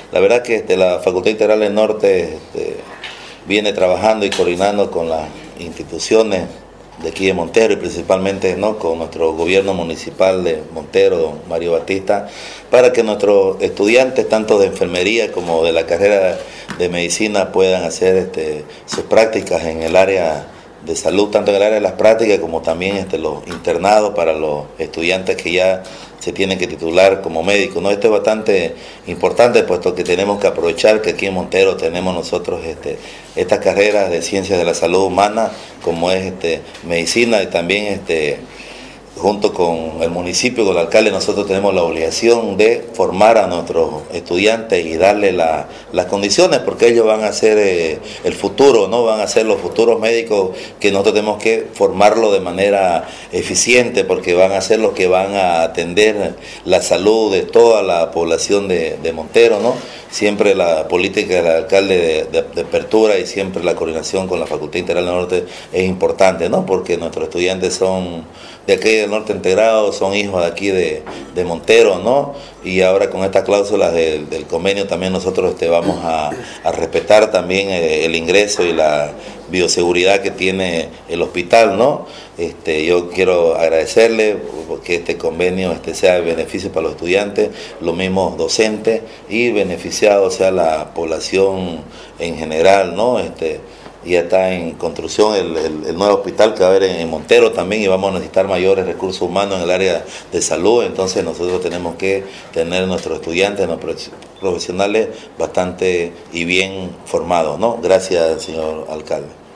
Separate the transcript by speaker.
Speaker 1: La verdad que la Facultad Integral del Norte viene trabajando y coordinando con las instituciones de aquí de Montero y principalmente, ¿no?, con nuestro gobierno municipal de Montero, don Mario Batista, para que nuestros estudiantes, tanto de enfermería como de la carrera de medicina, puedan hacer sus prácticas en el área de salud, tanto en el área de las prácticas como también los internados para los estudiantes que ya se tienen que titular como médicos, ¿no? Esto es bastante importante, puesto que tenemos que aprovechar que aquí en Montero tenemos nosotros estas carreras de ciencias de la salud humana, como es medicina, y también junto con el municipio, con el alcalde, nosotros tenemos la obligación de formar a nuestros estudiantes y darle las condiciones, porque ellos van a ser el futuro, ¿no? Van a ser los futuros médicos que nosotros tenemos que formarlo de manera eficiente, porque van a ser los que van a atender la salud de toda la población de Montero, ¿no? Siempre la política del alcalde de apertura y siempre la coordinación con la Facultad Integral del Norte es importante, ¿no? Porque nuestros estudiantes son de aquí del norte integrado, son hijos de aquí de Montero, ¿no? Y ahora con estas cláusulas del convenio también nosotros vamos a respetar también el ingreso y la bioseguridad que tiene el hospital, ¿no? Yo quiero agradecerle que este convenio sea de beneficio para los estudiantes, los mismos docentes, y beneficiado sea la población en general, ¿no? Ya está en construcción el nuevo hospital que va a haber en Montero también, y vamos a necesitar mayores recursos humanos en el área de salud. Entonces nosotros tenemos que tener nuestros estudiantes, nuestros profesionales bastante y bien formados, ¿no? Gracias, señor alcalde.